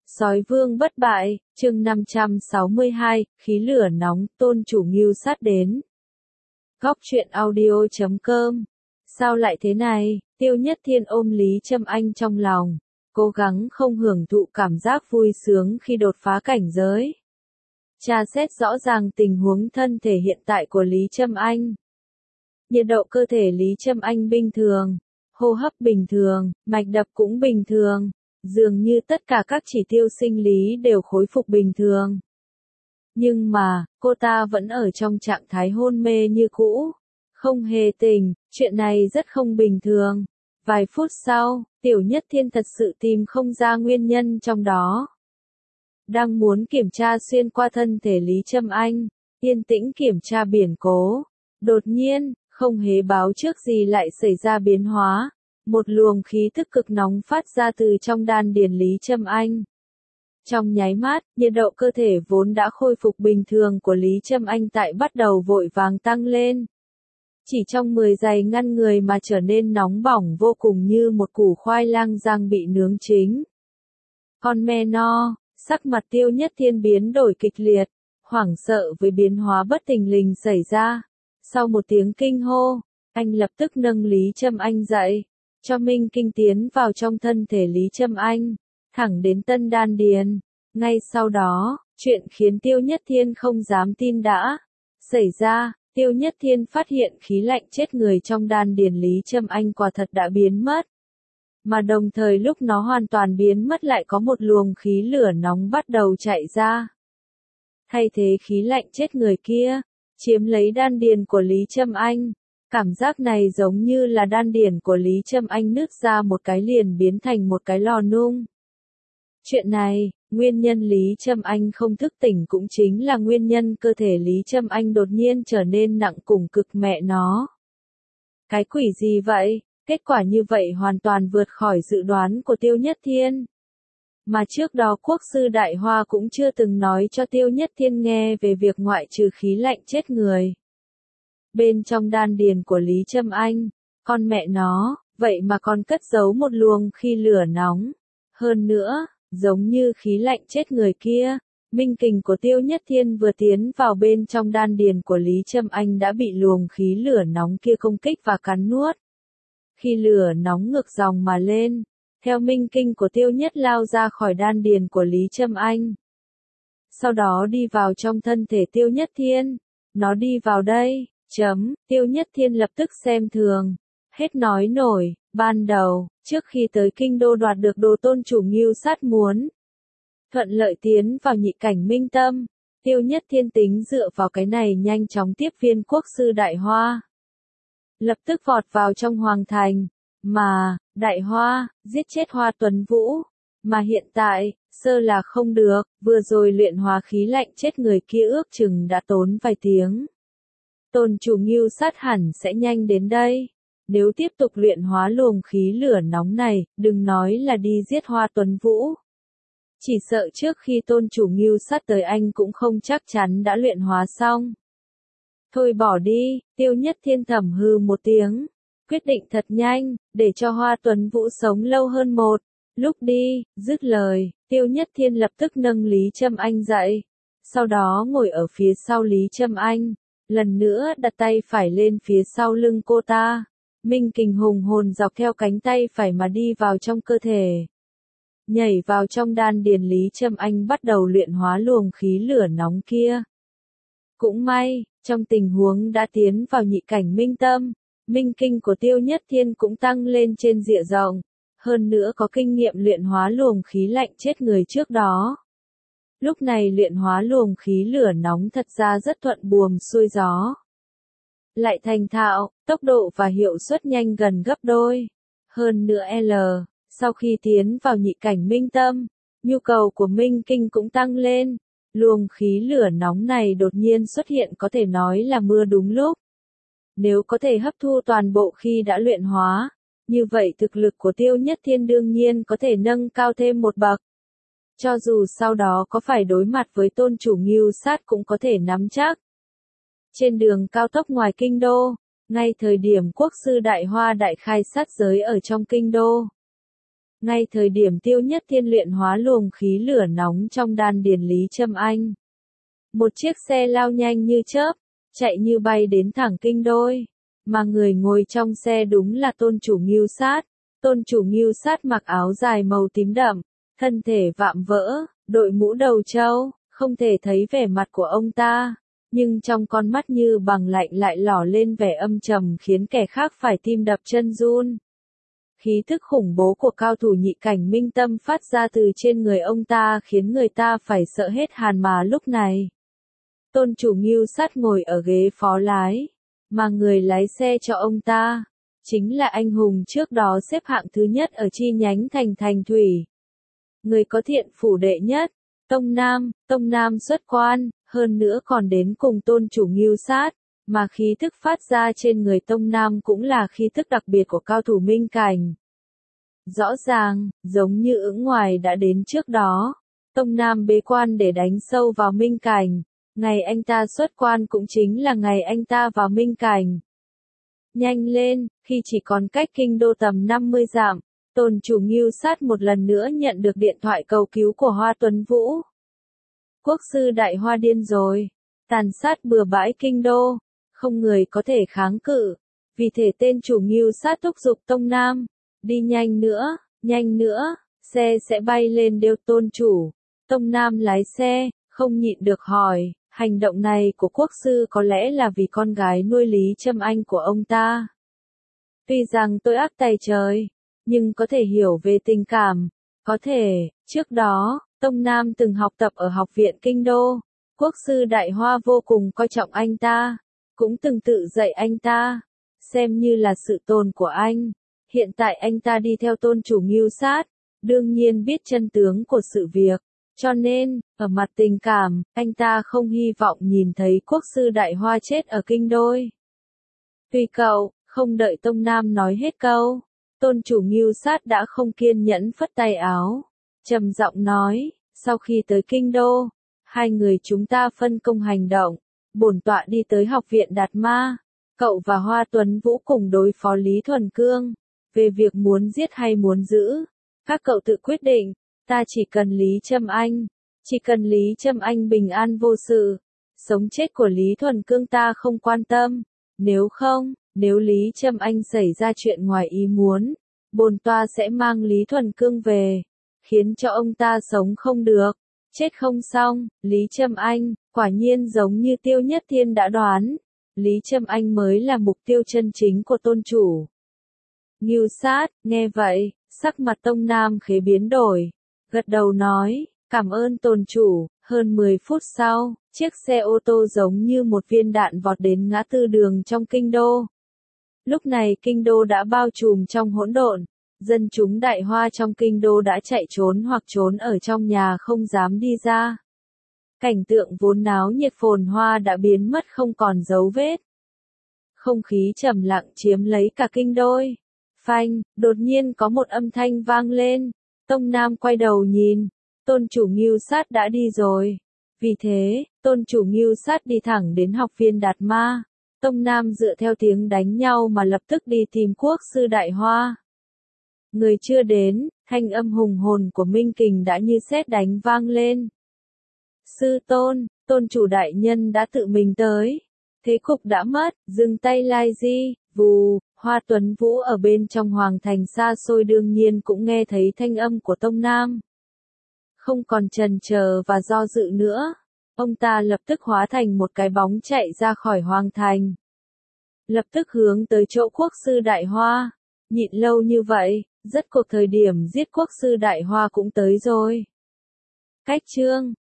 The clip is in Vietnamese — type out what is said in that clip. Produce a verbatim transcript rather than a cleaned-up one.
Sói vương bất bại, chương năm trăm sáu mươi hai, khí lửa nóng, tôn chủ Ngưu Sát đến. Góc truyện audio chấm com. Sao lại thế này? Tiêu Nhất Thiên ôm Lý Trâm Anh trong lòng, cố gắng không hưởng thụ cảm giác vui sướng khi đột phá cảnh giới. Tra xét rõ ràng tình huống thân thể hiện tại của Lý Trâm Anh. Nhiệt độ cơ thể Lý Trâm Anh bình thường, hô hấp bình thường, mạch đập cũng bình thường. Dường như tất cả các chỉ tiêu sinh lý đều khôi phục bình thường. Nhưng mà, cô ta vẫn ở trong trạng thái hôn mê như cũ. Không hề tỉnh, chuyện này rất không bình thường. Vài phút sau, Tiểu Nhất Thiên thật sự tìm không ra nguyên nhân trong đó. Đang muốn kiểm tra xuyên qua thân thể Lý Trâm Anh, yên tĩnh kiểm tra biển cố. Đột nhiên, không hề báo trước gì lại xảy ra biến hóa. Một luồng khí thức cực nóng phát ra từ trong đan điền Lý Trâm Anh. Trong nháy mắt, nhiệt độ cơ thể vốn đã khôi phục bình thường của Lý Trâm Anh tại bắt đầu vội vàng tăng lên. Chỉ trong mười giây ngăn người mà trở nên nóng bỏng vô cùng như một củ khoai lang rang bị nướng chín. Con me no, sắc mặt Tiêu Nhất Thiên biến đổi kịch liệt, hoảng sợ với biến hóa bất thình lình xảy ra. Sau một tiếng kinh hô, anh lập tức nâng Lý Trâm Anh dậy. Cho Minh Kinh tiến vào trong thân thể Lý Trâm Anh, thẳng đến tân đan điền. Ngay sau đó, chuyện khiến Tiêu Nhất Thiên không dám tin đã xảy ra. Tiêu Nhất Thiên phát hiện khí lạnh chết người trong đan điền Lý Trâm Anh quả thật đã biến mất. Mà đồng thời lúc nó hoàn toàn biến mất lại có một luồng khí lửa nóng bắt đầu chạy ra. Thay thế khí lạnh chết người kia, chiếm lấy đan điền của Lý Trâm Anh. Cảm giác này giống như là đan điền của Lý Trâm Anh nứt ra một cái liền biến thành một cái lò nung. Chuyện này, nguyên nhân Lý Trâm Anh không thức tỉnh cũng chính là nguyên nhân cơ thể Lý Trâm Anh đột nhiên trở nên nặng cùng cực mẹ nó. Cái quỷ gì vậy? Kết quả như vậy hoàn toàn vượt khỏi dự đoán của Tiêu Nhất Thiên. Mà trước đó Quốc sư Đại Hoa cũng chưa từng nói cho Tiêu Nhất Thiên nghe về việc ngoại trừ khí lạnh chết người. Bên trong đan điền của Lý Trâm Anh, con mẹ nó, vậy mà còn cất giấu một luồng khí lửa nóng. Hơn nữa, giống như khí lạnh chết người kia, minh kình của Tiêu Nhất Thiên vừa tiến vào bên trong đan điền của Lý Trâm Anh đã bị luồng khí lửa nóng kia công kích và cắn nuốt. Khi lửa nóng ngược dòng mà lên, theo minh kinh của Tiêu Nhất lao ra khỏi đan điền của Lý Trâm Anh. Sau đó đi vào trong thân thể Tiêu Nhất Thiên, nó đi vào đây. Chấm, Tiêu Nhất Thiên lập tức xem thường. Hết nói nổi, ban đầu, trước khi tới kinh đô đoạt được đồ tôn chủ Ngưu Sát muốn thuận lợi tiến vào nhị cảnh minh tâm, Tiêu Nhất Thiên tính dựa vào cái này nhanh chóng tiếp viên Quốc sư Đại Hoa. Lập tức vọt vào trong hoàng thành, mà, Đại Hoa, giết chết Hoa Tuấn Vũ, mà hiện tại, sơ là không được, vừa rồi luyện hóa khí lạnh chết người kia ước chừng đã tốn vài tiếng. Tôn chủ Ngưu Sát hẳn sẽ nhanh đến đây. Nếu tiếp tục luyện hóa luồng khí lửa nóng này, đừng nói là đi giết Hoa Tuấn Vũ. Chỉ sợ trước khi tôn chủ Ngưu Sát tới anh cũng không chắc chắn đã luyện hóa xong. Thôi bỏ đi, Tiêu Nhất Thiên thầm hư một tiếng. Quyết định thật nhanh, để cho Hoa Tuấn Vũ sống lâu hơn một. Lúc đi, dứt lời, Tiêu Nhất Thiên lập tức nâng Lý Trâm Anh dậy. Sau đó ngồi ở phía sau Lý Trâm Anh. Lần nữa đặt tay phải lên phía sau lưng cô ta. Minh kình hùng hồn dọc theo cánh tay phải mà đi vào trong cơ thể. Nhảy vào trong đan điền Lý Trâm Anh bắt đầu luyện hóa luồng khí lửa nóng kia. Cũng may, trong tình huống đã tiến vào nhị cảnh minh tâm, minh kinh của Tiêu Nhất Thiên cũng tăng lên trên diện rộng. Hơn nữa có kinh nghiệm luyện hóa luồng khí lạnh chết người trước đó. Lúc này luyện hóa luồng khí lửa nóng thật ra rất thuận buồm xuôi gió. Lại thành thạo, tốc độ và hiệu suất nhanh gần gấp đôi. Hơn nữa L, sau khi tiến vào nhị cảnh minh tâm, nhu cầu của minh kinh cũng tăng lên. Luồng khí lửa nóng này đột nhiên xuất hiện có thể nói là mưa đúng lúc. Nếu có thể hấp thu toàn bộ khi đã luyện hóa, như vậy thực lực của Tiêu Nhất Thiên đương nhiên có thể nâng cao thêm một bậc. Cho dù sau đó có phải đối mặt với tôn chủ Ngưu Sát cũng có thể nắm chắc. Trên đường cao tốc ngoài kinh đô, ngay thời điểm Quốc sư Đại Hoa đại khai sát giới ở trong kinh đô. Ngay thời điểm Tiêu Nhất Thiên luyện hóa luồng khí lửa nóng trong đan điền Lý Trâm Anh. Một chiếc xe lao nhanh như chớp, chạy như bay đến thẳng kinh đô, mà người ngồi trong xe đúng là tôn chủ Ngưu Sát. Tôn chủ Ngưu Sát mặc áo dài màu tím đậm, thân thể vạm vỡ, đội mũ đầu trâu, không thể thấy vẻ mặt của ông ta, nhưng trong con mắt như bằng lạnh lại lỏ lên vẻ âm trầm khiến kẻ khác phải tim đập chân run. Khí thức khủng bố của cao thủ nhị cảnh minh tâm phát ra từ trên người ông ta khiến người ta phải sợ hết hồn mà lúc này. Tôn chủ Ngưu Sát ngồi ở ghế phó lái, mà người lái xe cho ông ta chính là anh hùng trước đó xếp hạng thứ nhất ở chi nhánh thành Thành Thủy. Người có thiện phủ đệ nhất, Tông Nam, Tông Nam xuất quan, hơn nữa còn đến cùng tôn chủ Ngưu Sát, mà khí thức phát ra trên người Tông Nam cũng là khí thức đặc biệt của cao thủ minh cảnh. Rõ ràng, giống như ưỡng ngoài đã đến trước đó, Tông Nam bế quan để đánh sâu vào minh cảnh, ngày anh ta xuất quan cũng chính là ngày anh ta vào minh cảnh. Nhanh lên, khi chỉ còn cách kinh đô tầm năm mươi dặm, tôn chủ Ngưu Sát một lần nữa nhận được điện thoại cầu cứu của Hoa Tuấn Vũ. Quốc sư Đại Hoa điên rồi, tàn sát bừa bãi kinh đô, không người có thể kháng cự, vì thế tên chủ Ngưu Sát thúc giục Tông Nam, đi nhanh nữa, nhanh nữa, xe sẽ bay lên đêu tôn chủ. Tông Nam lái xe, không nhịn được hỏi, hành động này của quốc sư có lẽ là vì con gái nuôi Lý Trâm Anh của ông ta. Tuy rằng tôi ác tay trời, nhưng có thể hiểu về tình cảm, có thể, trước đó, Tông Nam từng học tập ở học viện Kinh Đô, quốc sư Đại Hoa vô cùng coi trọng anh ta, cũng từng tự dạy anh ta, xem như là sự tồn của anh. Hiện tại anh ta đi theo tôn chủ Ngưu Sát, đương nhiên biết chân tướng của sự việc, cho nên, ở mặt tình cảm, anh ta không hy vọng nhìn thấy quốc sư Đại Hoa chết ở kinh đô. Tùy cậu, không đợi Tông Nam nói hết câu, tôn chủ Ngưu Sát đã không kiên nhẫn phất tay áo, trầm giọng nói, sau khi tới kinh đô, hai người chúng ta phân công hành động, bổn tọa đi tới học viện Đạt Ma, cậu và Hoa Tuấn Vũ cùng đối phó Lý Thuần Cương, về việc muốn giết hay muốn giữ, các cậu tự quyết định, ta chỉ cần Lý Trâm Anh, chỉ cần Lý Trâm Anh bình an vô sự, sống chết của Lý Thuần Cương ta không quan tâm, nếu không, nếu Lý Trâm Anh xảy ra chuyện ngoài ý muốn, bổn tọa sẽ mang Lý Thuần Cương về, khiến cho ông ta sống không được, chết không xong. Lý Trâm Anh, quả nhiên giống như Tiêu Nhất Thiên đã đoán, Lý Trâm Anh mới là mục tiêu chân chính của tôn chủ Ngưu Sát. Nghe vậy, sắc mặt Tông Nam khế biến đổi, gật đầu nói, cảm ơn tôn chủ. Hơn mười phút sau, chiếc xe ô tô giống như một viên đạn vọt đến ngã tư đường trong kinh đô. Lúc này kinh đô đã bao trùm trong hỗn độn, dân chúng Đại Hoa trong kinh đô đã chạy trốn hoặc trốn ở trong nhà không dám đi ra. Cảnh tượng vốn náo nhiệt phồn hoa đã biến mất không còn dấu vết. Không khí trầm lặng chiếm lấy cả kinh đô. Phanh, đột nhiên có một âm thanh vang lên, Tông Nam quay đầu nhìn, tôn chủ Ngưu Sát đã đi rồi. Vì thế, tôn chủ Ngưu Sát đi thẳng đến học viên Đạt Ma. Tông Nam dựa theo tiếng đánh nhau mà lập tức đi tìm quốc sư Đại Hoa. Người chưa đến, thanh âm hùng hồn của Minh Kình đã như sét đánh vang lên. Sư tôn, tôn chủ đại nhân đã tự mình tới. Thế cục đã mất, dừng tay lai di, vù, Hoa Tuấn Vũ ở bên trong hoàng thành xa xôi đương nhiên cũng nghe thấy thanh âm của Tông Nam. Không còn chần chờ và do dự nữa, ông ta lập tức hóa thành một cái bóng chạy ra khỏi hoàng thành. Lập tức hướng tới chỗ quốc sư Đại Hoa. Nhịn lâu như vậy, rất cuộc thời điểm giết quốc sư Đại Hoa cũng tới rồi. Cách chương